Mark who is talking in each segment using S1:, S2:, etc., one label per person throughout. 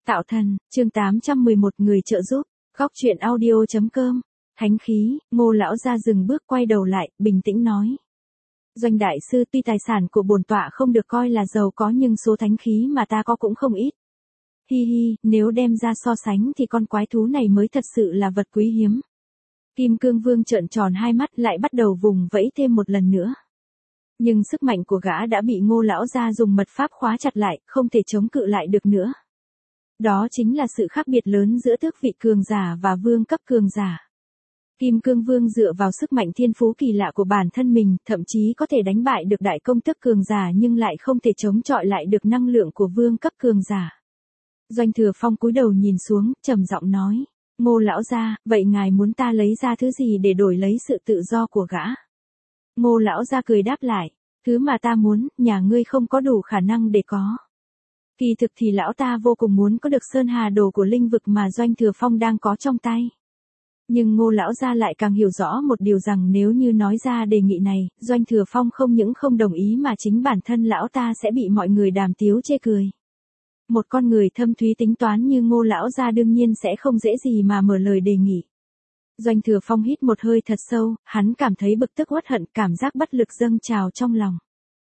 S1: Tạo thần, chương 811 người trợ giúp, góc truyện audio.com, thánh khí, Ngô lão gia dừng bước quay đầu lại, bình tĩnh nói. Doanh đại sư, tuy tài sản của bổn tọa không được coi là giàu có nhưng số thánh khí mà ta có cũng không ít. Hi hi, nếu đem ra so sánh thì con quái thú này mới thật sự là vật quý hiếm. Kim Cương Vương trợn tròn hai mắt lại bắt đầu vùng vẫy thêm một lần nữa. Nhưng sức mạnh của gã đã bị Ngô lão gia dùng mật pháp khóa chặt lại, không thể chống cự lại được nữa. Đó chính là sự khác biệt lớn giữa tước vị cường giả và vương cấp cường giả. Kim Cương Vương dựa vào sức mạnh thiên phú kỳ lạ của bản thân mình, thậm chí có thể đánh bại được đại công tước cường giả nhưng lại không thể chống chọi lại được năng lượng của vương cấp cường giả. Doanh Thừa Phong cúi đầu nhìn xuống, trầm giọng nói, Ngô lão gia, vậy ngài muốn ta lấy ra thứ gì để đổi lấy sự tự do của gã? Ngô lão gia cười đáp lại, thứ mà ta muốn, nhà ngươi không có đủ khả năng để có. Kỳ thực thì lão ta vô cùng muốn có được Sơn Hà Đồ của linh vực mà Doanh Thừa Phong đang có trong tay. Nhưng Ngô lão gia lại càng hiểu rõ một điều rằng nếu như nói ra đề nghị này, Doanh Thừa Phong không những không đồng ý mà chính bản thân lão ta sẽ bị mọi người đàm tiếu chê cười. Một con người thâm thúy tính toán như Ngô lão gia đương nhiên sẽ không dễ gì mà mở lời đề nghị. Doanh Thừa Phong hít một hơi thật sâu, hắn cảm thấy bực tức uất hận, cảm giác bất lực dâng trào trong lòng.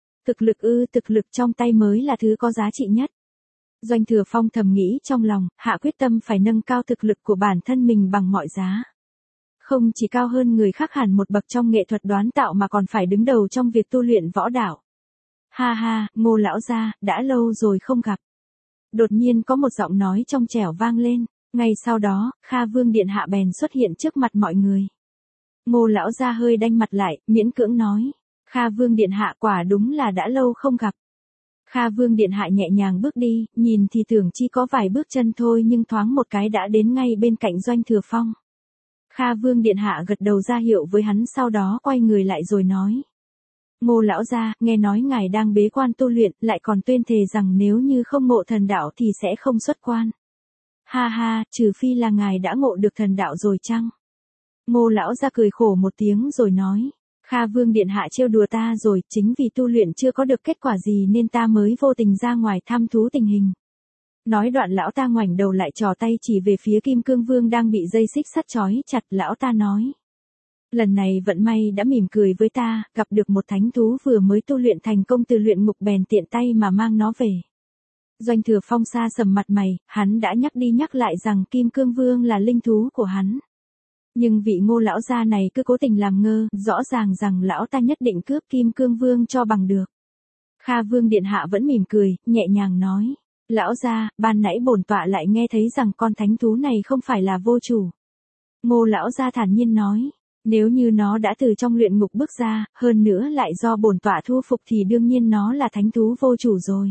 S1: Thực lực trong tay mới là thứ có giá trị nhất. Doanh Thừa Phong thầm nghĩ trong lòng, hạ quyết tâm phải nâng cao thực lực của bản thân mình bằng mọi giá. Không chỉ cao hơn người khác hẳn một bậc trong nghệ thuật đoán tạo mà còn phải đứng đầu trong việc tu luyện võ đạo. Ha ha, Ngô lão gia, đã lâu rồi không gặp. Đột nhiên có một giọng nói trong trẻo vang lên, ngay sau đó, Kha Vương điện hạ bèn xuất hiện trước mặt mọi người. Ngô lão gia hơi đanh mặt lại, miễn cưỡng nói, Kha Vương điện hạ quả đúng là đã lâu không gặp. Kha Vương điện hạ nhẹ nhàng bước đi, nhìn thì tưởng chỉ có vài bước chân thôi nhưng thoáng một cái đã đến ngay bên cạnh Doanh Thừa Phong. Kha Vương điện hạ gật đầu ra hiệu với hắn, sau đó quay người lại rồi nói. Ngô lão gia, nghe nói ngài đang bế quan tu luyện, lại còn tuyên thề rằng nếu như không ngộ thần đạo thì sẽ không xuất quan. Ha ha, trừ phi là ngài đã ngộ được thần đạo rồi chăng? Ngô lão gia cười khổ một tiếng rồi nói. Kha Vương điện hạ trêu đùa ta rồi, chính vì tu luyện chưa có được kết quả gì nên ta mới vô tình ra ngoài thăm thú tình hình. Nói đoạn lão ta ngoảnh đầu lại trò tay chỉ về phía Kim Cương Vương đang bị dây xích sắt trói chặt, lão ta nói. Lần này vận may đã mỉm cười với ta, gặp được một thánh thú vừa mới tu luyện thành công từ luyện ngục bèn tiện tay mà mang nó về. Doanh Thừa Phong xa sầm mặt mày, hắn đã nhắc đi nhắc lại rằng Kim Cương Vương là linh thú của hắn. Nhưng vị Ngô lão gia này cứ cố tình làm ngơ, rõ ràng rằng lão ta nhất định cướp Kim Cương Vương cho bằng được. Kha Vương điện hạ vẫn mỉm cười, nhẹ nhàng nói, lão gia, ban nãy bổn tọa lại nghe thấy rằng con thánh thú này không phải là vô chủ. Ngô lão gia thản nhiên nói, nếu như nó đã từ trong luyện ngục bước ra, hơn nữa lại do bổn tọa thu phục thì đương nhiên nó là thánh thú vô chủ rồi.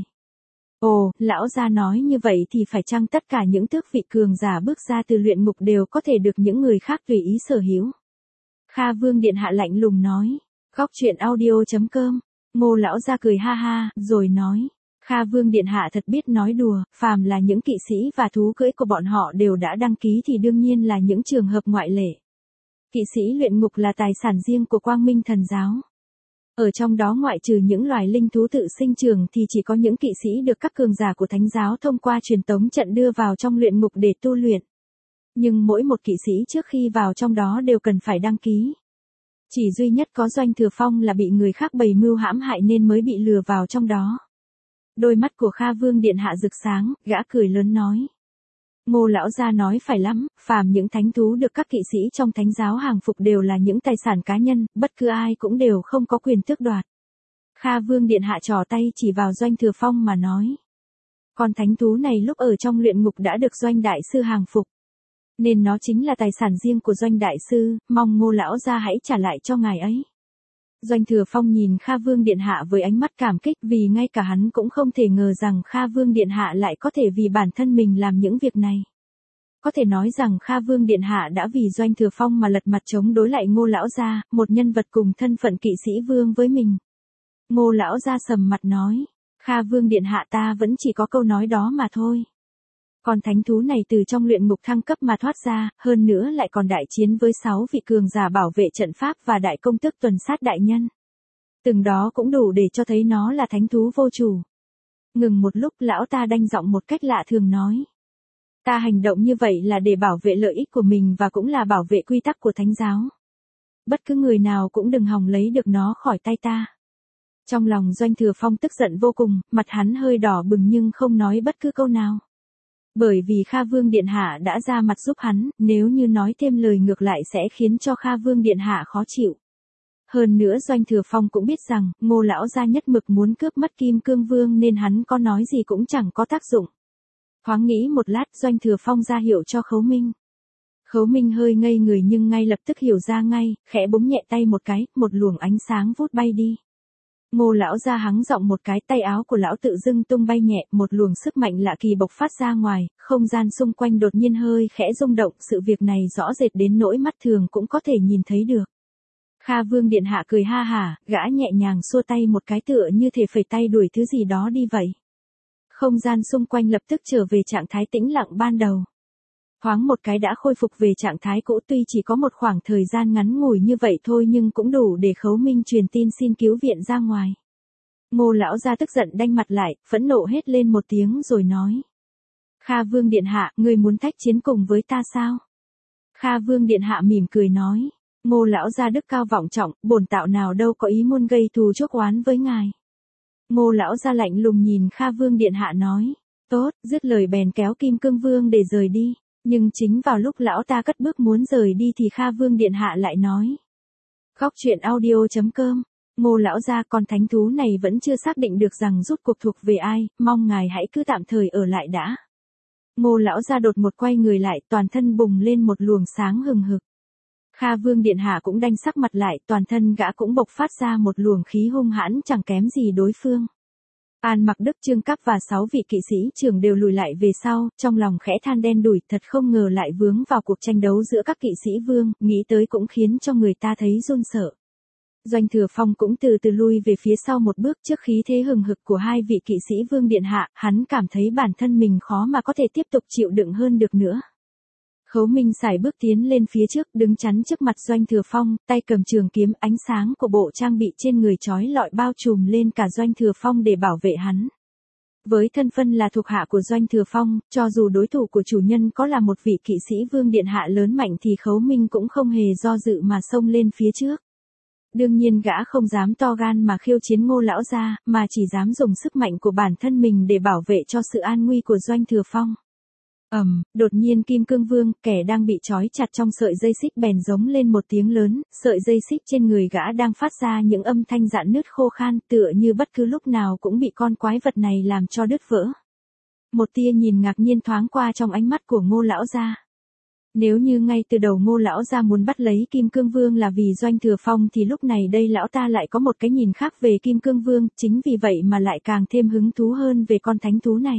S1: Ồ, lão gia nói như vậy thì phải chăng tất cả những tước vị cường giả bước ra từ luyện ngục đều có thể được những người khác tùy ý sở hữu? Kha Vương điện hạ lạnh lùng nói. Góc truyện audio.com. Ngô lão gia cười ha ha, rồi nói. Kha Vương điện hạ thật biết nói đùa, phàm là những kỵ sĩ và thú cưỡi của bọn họ đều đã đăng ký thì đương nhiên là những trường hợp ngoại lệ. Kỵ sĩ luyện ngục là tài sản riêng của Quang Minh Thần giáo. Ở trong đó ngoại trừ những loài linh thú tự sinh trưởng thì chỉ có những kỵ sĩ được các cường giả của thánh giáo thông qua truyền tống trận đưa vào trong luyện ngục để tu luyện. Nhưng mỗi một kỵ sĩ trước khi vào trong đó đều cần phải đăng ký. Chỉ duy nhất có Doanh Thừa Phong là bị người khác bày mưu hãm hại nên mới bị lừa vào trong đó. Đôi mắt của Kha Vương điện hạ rực sáng, gã cười lớn nói. Ngô lão gia nói phải lắm, phàm những thánh thú được các kỵ sĩ trong thánh giáo hàng phục đều là những tài sản cá nhân, bất cứ ai cũng đều không có quyền tước đoạt. Kha Vương điện hạ trò tay chỉ vào Doanh Thừa Phong mà nói. Con thánh thú này lúc ở trong luyện ngục đã được Doanh đại sư hàng phục. Nên nó chính là tài sản riêng của Doanh đại sư, mong Ngô lão gia hãy trả lại cho ngài ấy. Doanh Thừa Phong nhìn Kha Vương điện hạ với ánh mắt cảm kích vì ngay cả hắn cũng không thể ngờ rằng Kha Vương điện hạ lại có thể vì bản thân mình làm những việc này. Có thể nói rằng Kha Vương điện hạ đã vì Doanh Thừa Phong mà lật mặt chống đối lại Ngô lão gia, một nhân vật cùng thân phận kỵ sĩ vương với mình. Ngô lão gia sầm mặt nói, Kha Vương điện hạ, ta vẫn chỉ có câu nói đó mà thôi. Còn thánh thú này từ trong luyện ngục thăng cấp mà thoát ra, hơn nữa lại còn đại chiến với 6 vị cường giả bảo vệ trận pháp và đại công tước tuần sát đại nhân. Từng đó cũng đủ để cho thấy nó là thánh thú vô chủ. Ngừng một lúc, lão ta đanh giọng một cách lạ thường nói. Ta hành động như vậy là để bảo vệ lợi ích của mình và cũng là bảo vệ quy tắc của thánh giáo. Bất cứ người nào cũng đừng hòng lấy được nó khỏi tay ta. Trong lòng Doanh Thừa Phong tức giận vô cùng, mặt hắn hơi đỏ bừng nhưng không nói bất cứ câu nào. Bởi vì Kha Vương Điện Hạ đã ra mặt giúp hắn, nếu như nói thêm lời ngược lại sẽ khiến cho Kha Vương Điện Hạ khó chịu. Hơn nữa Doanh Thừa Phong cũng biết rằng, Ngô lão gia nhất mực muốn cướp mất Kim Cương Vương nên hắn có nói gì cũng chẳng có tác dụng. Thoáng nghĩ một lát, Doanh Thừa Phong ra hiệu cho Khấu Minh. Khấu Minh hơi ngây người nhưng ngay lập tức hiểu ra ngay, khẽ búng nhẹ tay một cái, một luồng ánh sáng vút bay đi. Ngô lão gia hắng giọng một cái, tay áo của lão tự dưng tung bay nhẹ, một luồng sức mạnh lạ kỳ bộc phát ra ngoài, không gian xung quanh đột nhiên hơi khẽ rung động, sự việc này rõ rệt đến nỗi mắt thường cũng có thể nhìn thấy được. Kha Vương Điện Hạ cười ha hả, gã nhẹ nhàng xua tay một cái tựa như thể phẩy tay đuổi thứ gì đó đi vậy. Không gian xung quanh lập tức trở về trạng thái tĩnh lặng ban đầu. Thoáng một cái đã khôi phục về trạng thái cũ, tuy chỉ có một khoảng thời gian ngắn ngủi như vậy thôi nhưng cũng đủ để Khấu Minh truyền tin xin cứu viện ra ngoài. Ngô lão gia tức giận đanh mặt lại, phẫn nộ hét lên một tiếng rồi nói. Kha Vương Điện Hạ, ngươi muốn thách chiến cùng với ta sao? Kha Vương Điện Hạ mỉm cười nói. Ngô lão gia đức cao vọng trọng, bổn tạo nào đâu có ý muốn gây thù chuốc oán với ngài. Ngô lão gia lạnh lùng nhìn Kha Vương Điện Hạ nói. Tốt, dứt lời bèn kéo Kim Cương Vương để rời đi. Nhưng chính vào lúc lão ta cất bước muốn rời đi thì Kha Vương Điện Hạ lại nói. Góc truyện audio.com. Ngô lão gia, con thánh thú này vẫn chưa xác định được rằng rút cuộc thuộc về ai, mong ngài hãy cứ tạm thời ở lại đã. Ngô lão gia đột một quay người lại, toàn thân bùng lên một luồng sáng hừng hực. Kha Vương Điện Hạ cũng đanh sắc mặt lại, toàn thân gã cũng bộc phát ra một luồng khí hung hãn chẳng kém gì đối phương. An Mặc Đức, Trương Cáp và 6 vị kỵ sĩ trưởng đều lùi lại về sau, trong lòng khẽ than đen đủi, thật không ngờ lại vướng vào cuộc tranh đấu giữa các kỵ sĩ vương, nghĩ tới cũng khiến cho người ta thấy run sợ. Doanh Thừa Phong cũng từ từ lui về phía sau một bước, trước khí thế hừng hực của hai vị kỵ sĩ vương điện hạ, hắn cảm thấy bản thân mình khó mà có thể tiếp tục chịu đựng hơn được nữa. Khấu Minh sải bước tiến lên phía trước, đứng chắn trước mặt Doanh Thừa Phong, tay cầm trường kiếm, ánh sáng của bộ trang bị trên người chói lọi bao trùm lên cả Doanh Thừa Phong để bảo vệ hắn. Với thân phận là thuộc hạ của Doanh Thừa Phong, cho dù đối thủ của chủ nhân có là một vị kỵ sĩ vương điện hạ lớn mạnh thì Khấu Minh cũng không hề do dự mà xông lên phía trước. Đương nhiên gã không dám to gan mà khiêu chiến Ngô lão gia, mà chỉ dám dùng sức mạnh của bản thân mình để bảo vệ cho sự an nguy của Doanh Thừa Phong. Đột nhiên Kim Cương Vương, kẻ đang bị trói chặt trong sợi dây xích bèn giống lên một tiếng lớn, sợi dây xích trên người gã đang phát ra những âm thanh rạn nứt khô khan, tựa như bất cứ lúc nào cũng bị con quái vật này làm cho đứt vỡ. Một tia nhìn ngạc nhiên thoáng qua trong ánh mắt của Ngô lão gia. Nếu như ngay từ đầu Ngô lão gia muốn bắt lấy Kim Cương Vương là vì Doanh Thừa Phong thì lúc này đây lão ta lại có một cái nhìn khác về Kim Cương Vương, chính vì vậy mà lại càng thêm hứng thú hơn về con thánh thú này.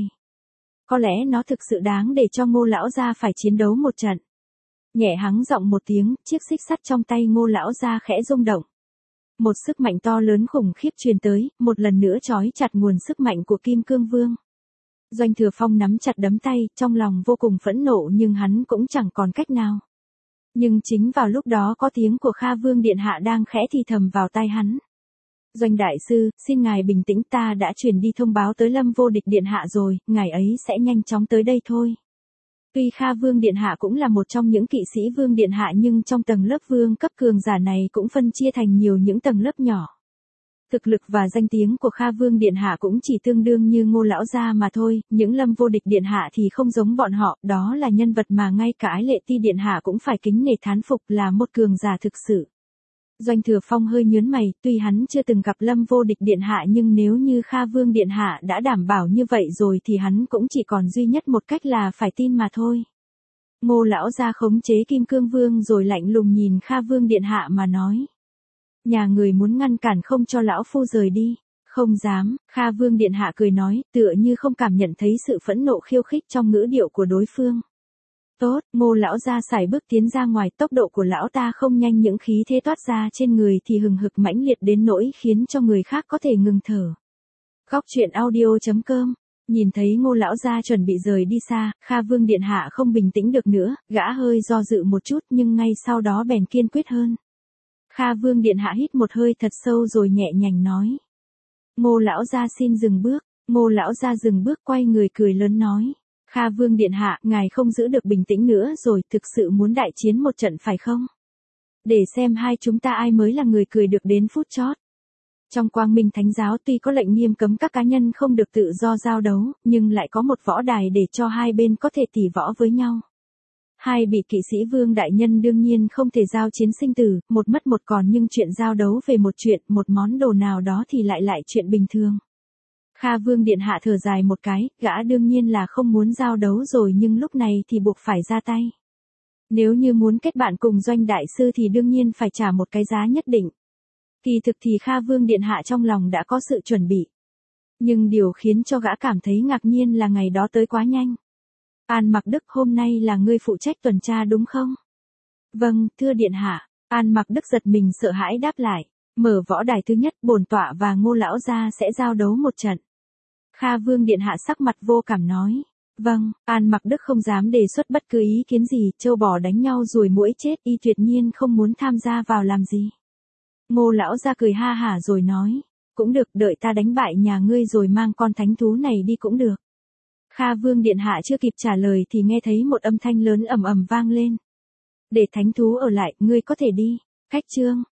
S1: Có lẽ nó thực sự đáng để cho Ngô lão gia phải chiến đấu một trận. Nhẹ hắng giọng một tiếng, chiếc xích sắt trong tay Ngô lão gia khẽ rung động. Một sức mạnh to lớn khủng khiếp truyền tới, một lần nữa trói chặt nguồn sức mạnh của Kim Cương Vương. Doanh Thừa Phong nắm chặt đấm tay, trong lòng vô cùng phẫn nộ nhưng hắn cũng chẳng còn cách nào. Nhưng chính vào lúc đó có tiếng của Kha Vương Điện Hạ đang khẽ thì thầm vào tai hắn. Doanh đại sư, xin ngài bình tĩnh, ta đã truyền đi thông báo tới Lâm Vô Địch Điện Hạ rồi, ngài ấy sẽ nhanh chóng tới đây thôi. Tuy Kha Vương Điện Hạ cũng là một trong những kỵ sĩ Vương Điện Hạ nhưng trong tầng lớp vương cấp cường giả này cũng phân chia thành nhiều những tầng lớp nhỏ. Thực lực và danh tiếng của Kha Vương Điện Hạ cũng chỉ tương đương như Ngô lão gia mà thôi, những Lâm Vô Địch Điện Hạ thì không giống bọn họ, đó là nhân vật mà ngay cả Ái Lệ Ti Điện Hạ cũng phải kính nể thán phục, là một cường giả thực sự. Doanh Thừa Phong hơi nhướng mày, tuy hắn chưa từng gặp Lâm Vô Địch Điện Hạ nhưng nếu như Kha Vương Điện Hạ đã đảm bảo như vậy rồi thì hắn cũng chỉ còn duy nhất một cách là phải tin mà thôi. Ngô lão gia khống chế Kim Cương Vương rồi lạnh lùng nhìn Kha Vương Điện Hạ mà nói. Nhà người muốn ngăn cản không cho lão phu rời đi. Không dám, Kha Vương Điện Hạ cười nói, tựa như không cảm nhận thấy sự phẫn nộ khiêu khích trong ngữ điệu của đối phương. Tốt, Ngô lão gia sải bước tiến ra ngoài, tốc độ của lão ta không nhanh, những khí thế toát ra trên người thì hừng hực mãnh liệt đến nỗi khiến cho người khác có thể ngừng thở. Góc truyện audio.com. Nhìn thấy Ngô lão gia chuẩn bị rời đi xa, Kha Vương Điện Hạ không bình tĩnh được nữa, gã hơi do dự một chút nhưng ngay sau đó bèn kiên quyết hơn. Kha Vương Điện Hạ hít một hơi thật sâu rồi nhẹ nhàng nói. Ngô lão gia xin dừng bước. Ngô lão gia dừng bước quay người cười lớn nói. Kha Vương điện hạ, ngài không giữ được bình tĩnh nữa rồi, thực sự muốn đại chiến một trận phải không? Để xem hai chúng ta ai mới là người cười được đến phút chót. Trong Quang Minh Thánh giáo tuy có lệnh nghiêm cấm các cá nhân không được tự do giao đấu, nhưng lại có một võ đài để cho hai bên có thể tỉ võ với nhau. Hai vị kỵ sĩ Vương đại nhân đương nhiên không thể giao chiến sinh tử, một mất một còn, nhưng chuyện giao đấu về một chuyện, một món đồ nào đó thì lại chuyện bình thường. Kha Vương điện hạ thở dài một cái, gã đương nhiên là không muốn giao đấu rồi, nhưng lúc này thì buộc phải ra tay. Nếu như muốn kết bạn cùng Doanh đại sư thì đương nhiên phải trả một cái giá nhất định. Kỳ thực thì Kha Vương điện hạ trong lòng đã có sự chuẩn bị. Nhưng điều khiến cho gã cảm thấy ngạc nhiên là ngày đó tới quá nhanh. An Mặc Đức, hôm nay là ngươi phụ trách tuần tra đúng không? Vâng, thưa điện hạ. An Mặc Đức giật mình sợ hãi đáp lại. Mở võ đài thứ nhất, bổn tọa và Ngô lão gia sẽ giao đấu một trận. Kha Vương điện hạ sắc mặt vô cảm nói. Vâng, An Mặc Đức không dám đề xuất bất cứ ý kiến gì, trâu bò đánh nhau ruồi muỗi chết, y tuyệt nhiên không muốn tham gia vào làm gì. Ngô lão gia cười ha hả rồi nói. Cũng được, đợi ta đánh bại nhà ngươi rồi mang con thánh thú này đi cũng được. Kha Vương điện hạ chưa kịp trả lời thì nghe thấy một âm thanh lớn ầm ầm vang lên. Để thánh thú ở lại, ngươi có thể đi. Khách trương.